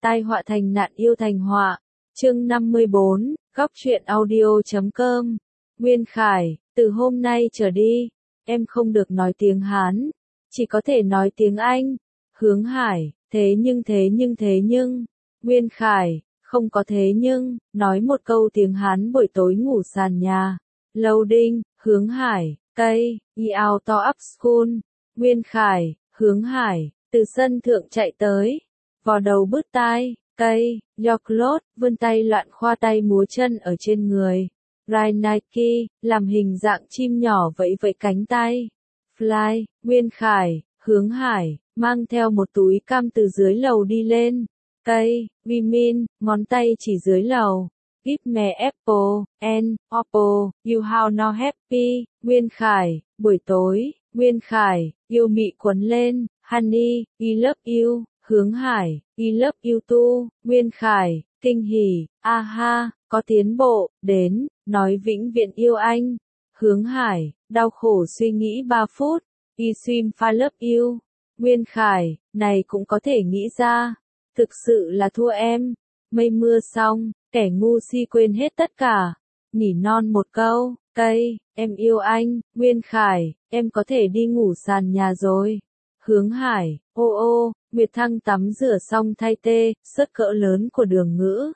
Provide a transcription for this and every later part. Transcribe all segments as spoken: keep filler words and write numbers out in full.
Tai họa thành nạn yêu thành họa. Chương năm mươi bốn, góc truyện audio chấm com. Nguyên Khải, từ hôm nay trở đi, em không được nói tiếng Hán, chỉ có thể nói tiếng Anh. Hướng Hải, thế nhưng thế nhưng thế nhưng. Nguyên Khải, không có thế nhưng, nói một câu tiếng Hán buổi tối ngủ sàn nhà. Loading, Hướng Hải, cây, y out to up school. Nguyên Khải, Hướng Hải, từ sân thượng chạy tới, vò đầu bứt tai, cây, your clothes, vươn tay loạn khoa tay múa chân ở trên người. Ride Nike, làm hình dạng chim nhỏ vẫy vẫy cánh tay. Fly, Nguyên Khải, Hướng Hải, mang theo một túi cam từ dưới lầu đi lên. Cây, we mean, ngón tay chỉ dưới lầu. Give me apple, and, apple, you how now happy. Nguyên Khải, buổi tối, Nguyên Khải, yêu mị quấn lên. Honey, I love you. Hướng Hải, I love you too. Nguyên Khải, kinh hỉ, aha, có tiến bộ, đến, nói vĩnh viễn yêu anh. Hướng Hải, đau khổ suy nghĩ ba phút, I swim I love you. Nguyên Khải, này cũng có thể nghĩ ra, thực sự là thua em. Mây mưa xong, kẻ ngu si quên hết tất cả, nỉ non một câu, cây, em yêu anh. Nguyên Khải, em có thể đi ngủ sàn nhà rồi. Hướng Hải, ô ô, Nguyệt Thăng tắm rửa xong thay tê, sớt cỡ lớn của Đường Ngữ.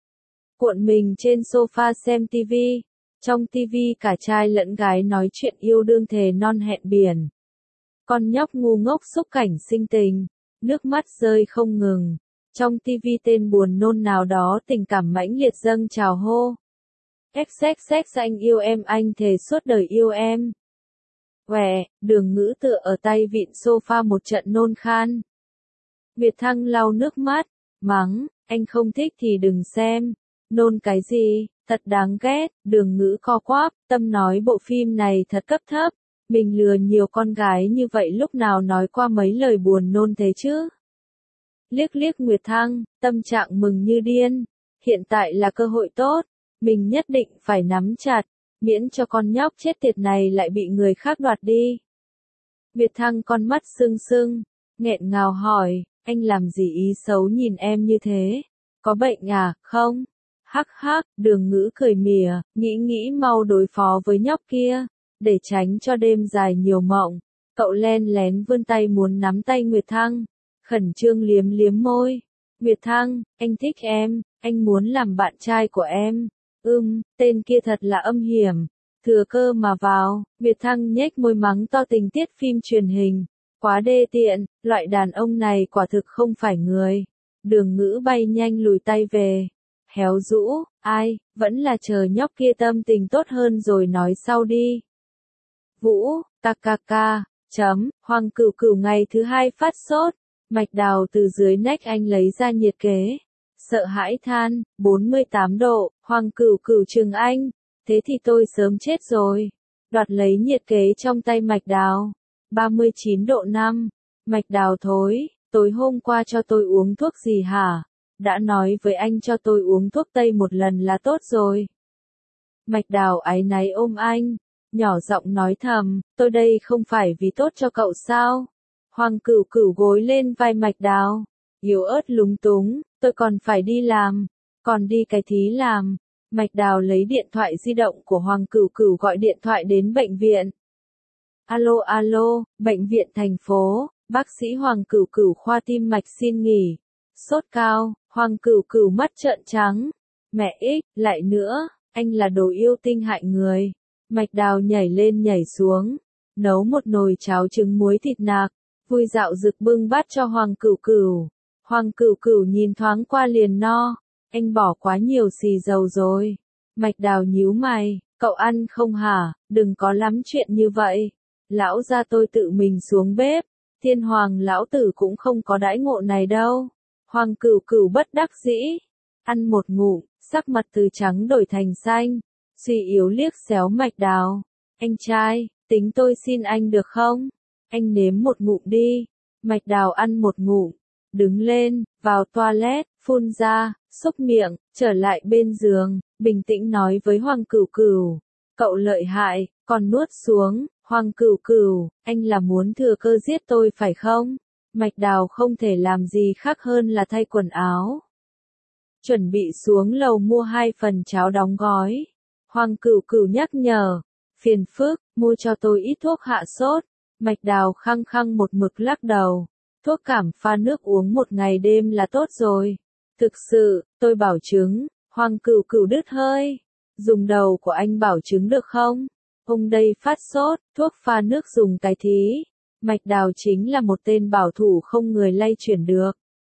Cuộn mình trên sofa xem tivi, trong tivi cả trai lẫn gái nói chuyện yêu đương thề non hẹn biển. Con nhóc ngu ngốc xúc cảnh sinh tình, nước mắt rơi không ngừng. Trong tivi tên buồn nôn nào đó tình cảm mãnh liệt dâng trào hô. Xx xx anh yêu em, anh thề suốt đời yêu em. Quẹ, Đường Ngữ tựa ở tay vịn sofa một trận nôn khan. Nguyệt Thăng lau nước mắt, mắng, anh không thích thì đừng xem. Nôn cái gì, thật đáng ghét. Đường Ngữ co quắp, tâm nói bộ phim này thật cấp thấp. Mình lừa nhiều con gái như vậy lúc nào nói qua mấy lời buồn nôn thế chứ. Liếc liếc Nguyệt Thăng, tâm trạng mừng như điên. Hiện tại là cơ hội tốt, mình nhất định phải nắm chặt, miễn cho con nhóc chết tiệt này lại bị người khác đoạt đi. Nguyệt Thăng con mắt sưng sưng, nghẹn ngào hỏi, anh làm gì ý xấu nhìn em như thế? Có bệnh à, không? Hắc hắc, Đường Ngữ cười mỉa, nghĩ nghĩ mau đối phó với nhóc kia, để tránh cho đêm dài nhiều mộng. Cậu len lén vươn tay muốn nắm tay Nguyệt Thăng, khẩn trương liếm liếm môi. Nguyệt Thăng, anh thích em, anh muốn làm bạn trai của em. Ưm, tên kia thật là âm hiểm, thừa cơ mà vào. Nguyệt Thăng nhếch môi mắng to tình tiết phim truyền hình, quá đê tiện, loại đàn ông này quả thực không phải người. Đường Ngữ bay nhanh lùi tay về, héo rũ, ai, vẫn là chờ nhóc kia tâm tình tốt hơn rồi nói sau đi. Vũ, kkk, chấm, Hoàng Cửu Cửu ngày thứ hai phát sốt, Mạch Đào từ dưới nách anh lấy ra nhiệt kế. Sợ hãi than, bốn mươi tám độ, Hoàng Cửu Cửu trừng anh, thế thì tôi sớm chết rồi. Đoạt lấy nhiệt kế trong tay Mạch Đào, ba mươi chín độ năm, Mạch Đào thối, tối hôm qua cho tôi uống thuốc gì hả? Đã nói với anh cho tôi uống thuốc tây một lần là tốt rồi. Mạch Đào áy náy ôm anh, nhỏ giọng nói thầm, tôi đây không phải vì tốt cho cậu sao? Hoàng Cửu Cửu gối lên vai Mạch Đào, yếu ớt lúng túng, tôi còn phải đi làm, còn đi cái thí làm. Mạch Đào lấy điện thoại di động của Hoàng Cửu Cửu gọi điện thoại đến bệnh viện. Alo alo, bệnh viện thành phố, bác sĩ Hoàng Cửu Cửu khoa tim mạch xin nghỉ. Sốt cao, Hoàng Cửu Cửu mắt trợn trắng. Mẹ ích, lại nữa, anh là đồ yêu tinh hại người. Mạch Đào nhảy lên nhảy xuống, nấu một nồi cháo trứng muối thịt nạc, vui dạo rực bưng bát cho Hoàng Cửu Cửu. Hoàng Cửu Cửu nhìn thoáng qua liền no, anh bỏ quá nhiều xì dầu rồi. Mạch Đào nhíu mày, cậu ăn không hả, đừng có lắm chuyện như vậy. Lão gia tôi tự mình xuống bếp, Thiên Hoàng lão tử cũng không có đãi ngộ này đâu. Hoàng Cửu Cửu bất đắc dĩ, ăn một ngụm, sắc mặt từ trắng đổi thành xanh, suy yếu liếc xéo Mạch Đào. Anh trai, tính tôi xin anh được không? Anh nếm một ngụm đi. Mạch Đào ăn một ngụm, đứng lên, vào toilet, phun ra, xúc miệng, trở lại bên giường, bình tĩnh nói với Hoàng Cửu Cửu. Cậu lợi hại, còn nuốt xuống. Hoàng Cửu Cửu, anh là muốn thừa cơ giết tôi phải không? Mạch Đào không thể làm gì khác hơn là thay quần áo. Chuẩn bị xuống lầu mua hai phần cháo đóng gói. Hoàng Cửu Cửu nhắc nhở, phiền phức, mua cho tôi ít thuốc hạ sốt. Mạch Đào khăng khăng một mực lắc đầu, thuốc cảm pha nước uống một ngày đêm là tốt rồi. Thực sự, tôi bảo chứng. Hoàng Cửu Cửu đứt hơi, dùng đầu của anh bảo chứng được không? Ông đây phát sốt, thuốc pha nước dùng cái thí. Mạch Đào chính là một tên bảo thủ không người lay chuyển được.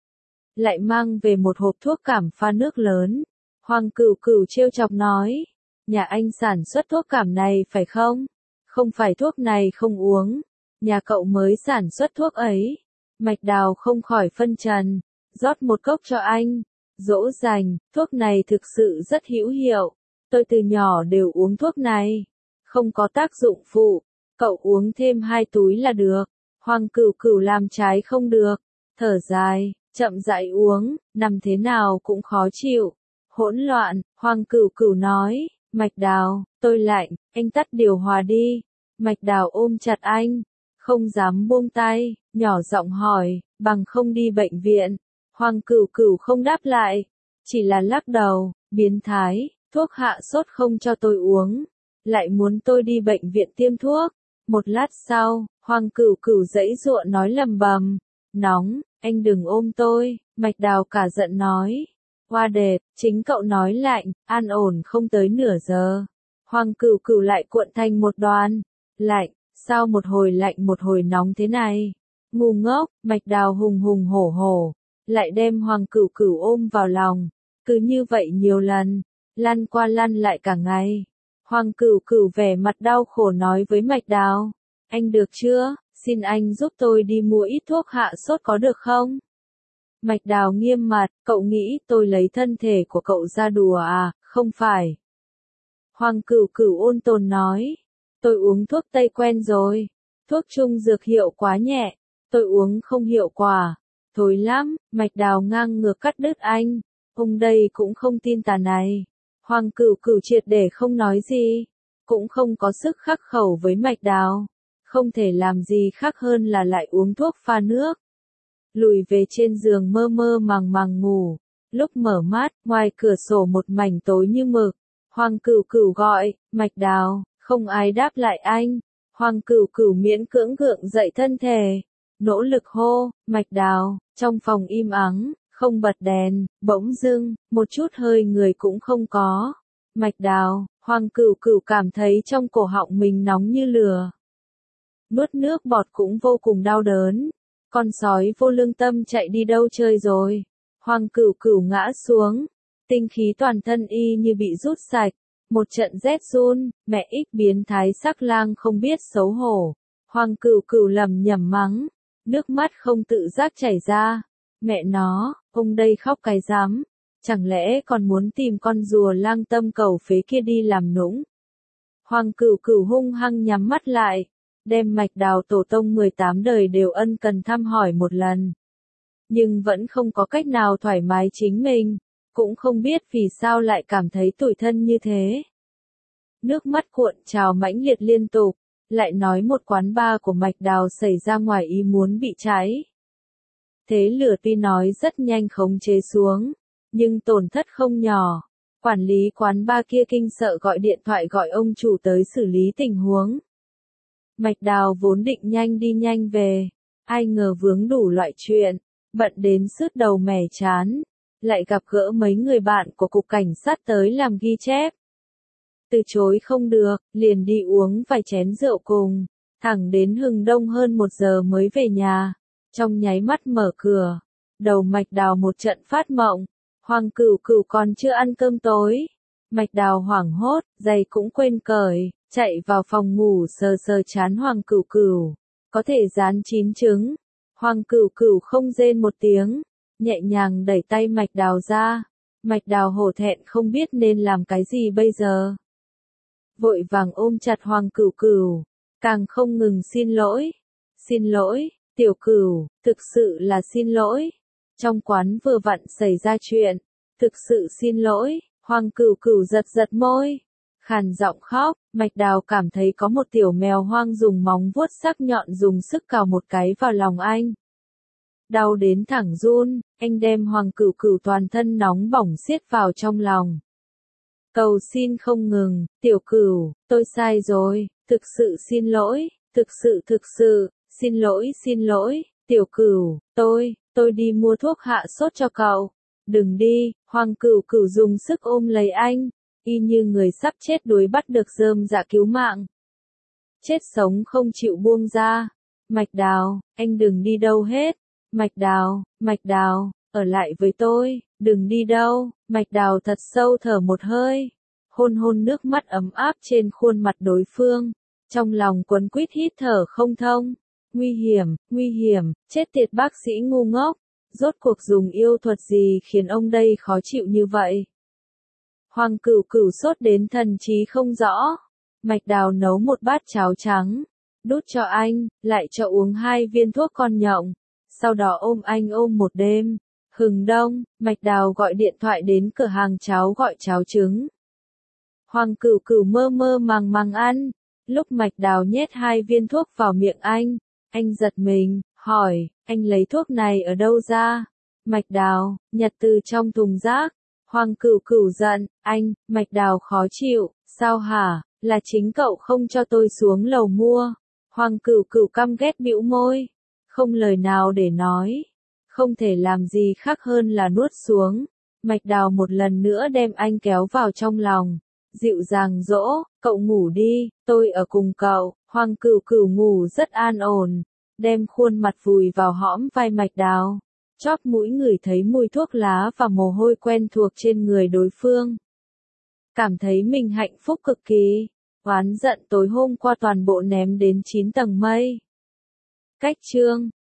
Lại mang về một hộp thuốc cảm pha nước lớn. Hoàng Cửu Cửu trêu chọc nói, nhà anh sản xuất thuốc cảm này phải không? Không phải thuốc này không uống, nhà cậu mới sản xuất thuốc ấy. Mạch Đào không khỏi phân trần, rót một cốc cho anh, dỗ dành, thuốc này thực sự rất hữu hiệu. Tôi từ nhỏ đều uống thuốc này, không có tác dụng phụ, cậu uống thêm hai túi là được. Hoàng Cửu Cửu làm trái không được, thở dài, chậm rãi uống, nằm thế nào cũng khó chịu. Hỗn loạn, Hoàng Cửu Cửu nói, Mạch Đào, tôi lạnh, anh tắt điều hòa đi. Mạch Đào ôm chặt anh, không dám buông tay, nhỏ giọng hỏi, bằng không đi bệnh viện. Hoàng Cửu Cửu không đáp lại, chỉ là lắc đầu, biến thái, thuốc hạ sốt không cho tôi uống, lại muốn tôi đi bệnh viện tiêm thuốc. Một lát sau, Hoàng Cửu Cửu giãy giụa nói lầm bầm, nóng, anh đừng ôm tôi. Mạch Đào cả giận nói, hoa đẹp, chính cậu nói lạnh, an ổn không tới nửa giờ. Hoàng Cửu Cửu lại cuộn thành một đoàn, lạnh, sao một hồi lạnh một hồi nóng thế này? Ngu ngốc. Mạch Đào hùng hùng hổ hổ, lại đem Hoàng Cửu Cửu ôm vào lòng, cứ như vậy nhiều lần, lăn qua lăn lại cả ngày. Hoàng Cửu Cửu vẻ mặt đau khổ nói với Mạch Đào, anh được chưa, xin anh giúp tôi đi mua ít thuốc hạ sốt có được không? Mạch Đào nghiêm mặt, cậu nghĩ tôi lấy thân thể của cậu ra đùa à, không phải. Hoàng Cửu Cửu ôn tồn nói, tôi uống thuốc Tây quen rồi, thuốc trung dược hiệu quá nhẹ, tôi uống không hiệu quả, thối lắm. Mạch Đào ngang ngược cắt đứt anh, ông đây cũng không tin tà này. Hoàng Cửu Cửu triệt để không nói gì, cũng không có sức khắc khẩu với Mạch Đào, không thể làm gì khác hơn là lại uống thuốc pha nước. Lùi về trên giường mơ mơ màng màng ngủ, lúc mở mắt, ngoài cửa sổ một mảnh tối như mực. Hoàng Cửu Cửu gọi, Mạch Đào, không ai đáp lại anh. Hoàng Cửu Cửu miễn cưỡng gượng dậy thân thể, nỗ lực hô, Mạch Đào. Trong phòng im ắng, không bật đèn, bỗng dưng, một chút hơi người cũng không có. Mạch Đào. Hoàng Cửu Cửu cảm thấy trong cổ họng mình nóng như lửa. Nuốt nước bọt cũng vô cùng đau đớn. Con sói vô lương tâm chạy đi đâu chơi rồi? Hoàng Cửu Cửu ngã xuống, tinh khí toàn thân y như bị rút sạch, một trận rét run, mẹ ích biến thái sắc lang không biết xấu hổ. Hoàng Cửu Cửu lầm nhầm mắng, nước mắt không tự giác chảy ra. Mẹ nó, ông đây khóc cái rắm, chẳng lẽ còn muốn tìm con rùa lang tâm cầu phế kia đi làm nũng? Hoàng Cửu Cửu hung hăng nhắm mắt lại, đem Mạch Đào tổ tông mười tám đời đều ân cần thăm hỏi một lần. Nhưng vẫn không có cách nào thoải mái chính mình, cũng không biết vì sao lại cảm thấy tủi thân như thế. Nước mắt cuộn trào mãnh liệt liên tục, lại nói một quán bar của Mạch Đào xảy ra ngoài ý muốn bị cháy. Thế lửa tuy nói rất nhanh khống chế xuống, nhưng tổn thất không nhỏ. Quản lý quán bar kia kinh sợ gọi điện thoại gọi ông chủ tới xử lý tình huống. Mạch Đào vốn định nhanh đi nhanh về, ai ngờ vướng đủ loại chuyện, bận đến sứt đầu mẻ chán, lại gặp gỡ mấy người bạn của cục cảnh sát tới làm ghi chép. Từ chối không được, liền đi uống vài chén rượu cùng, thẳng đến hừng đông hơn một giờ mới về nhà. Trong nháy mắt mở cửa, đầu Mạch Đào một trận phát mộng. Hoàng Cửu Cửu còn chưa ăn cơm tối. Mạch Đào hoảng hốt, giày cũng quên cởi, chạy vào phòng ngủ sờ sờ trán Hoàng Cửu Cửu, có thể rán chín trứng. Hoàng Cửu Cửu không rên một tiếng, nhẹ nhàng đẩy tay Mạch Đào ra. Mạch Đào hổ thẹn không biết nên làm cái gì bây giờ. Vội vàng ôm chặt Hoàng Cửu Cửu, càng không ngừng xin lỗi. Xin lỗi, Tiểu Cửu, thực sự là xin lỗi. Trong quán vừa vặn xảy ra chuyện, thực sự xin lỗi. Hoàng Cửu Cửu giật giật môi, khàn giọng khóc. Mạch Đào cảm thấy có một tiểu mèo hoang dùng móng vuốt sắc nhọn dùng sức cào một cái vào lòng anh. đau đến thẳng run, anh đem Hoàng Cửu Cửu toàn thân nóng bỏng siết vào trong lòng. Cầu xin không ngừng, tiểu Cửu, tôi sai rồi, thực sự xin lỗi, thực sự thực sự, xin lỗi xin lỗi, tiểu Cửu, tôi, tôi đi mua thuốc hạ sốt cho cậu. Đừng đi, Hoàng Cửu Cửu dùng sức ôm lấy anh, y như người sắp chết đuối bắt được rơm dạ cứu mạng. Chết sống không chịu buông ra. Mạch Đào, anh đừng đi đâu hết. Mạch Đào, Mạch Đào, ở lại với tôi, đừng đi đâu. Mạch Đào thật sâu thở một hơi, hôn hôn nước mắt ấm áp trên khuôn mặt đối phương, trong lòng quấn quýt hít thở không thông. Nguy hiểm, nguy hiểm, chết tiệt bác sĩ ngu ngốc, rốt cuộc dùng yêu thuật gì khiến ông đây khó chịu như vậy? Hoàng Cửu Cửu sốt đến thần trí không rõ. Mạch Đào nấu một bát cháo trắng, đút cho anh, lại cho uống hai viên thuốc con nhộng, sau đó ôm anh ôm một đêm. Hừng đông, Mạch Đào gọi điện thoại đến cửa hàng cháo gọi cháo trứng. Hoàng Cửu Cửu mơ mơ màng màng ăn, lúc Mạch Đào nhét hai viên thuốc vào miệng anh, anh giật mình, hỏi, anh lấy thuốc này ở đâu ra? Mạch Đào, nhặt từ trong thùng rác. Hoàng Cửu Cửu giận, anh, Mạch Đào khó chịu, sao hả, là chính cậu không cho tôi xuống lầu mua. Hoàng Cửu Cửu căm ghét bĩu môi, không lời nào để nói, không thể làm gì khác hơn là nuốt xuống. Mạch Đào một lần nữa đem anh kéo vào trong lòng, dịu dàng dỗ, cậu ngủ đi, tôi ở cùng cậu. Hoàng Cửu Cửu ngủ rất an ổn, đem khuôn mặt vùi vào hõm vai Mạch Đào, chóp mũi ngửi thấy mùi thuốc lá và mồ hôi quen thuộc trên người đối phương. Cảm thấy mình hạnh phúc cực kỳ, oán giận tối hôm qua toàn bộ ném đến chín tầng mây. Cách chương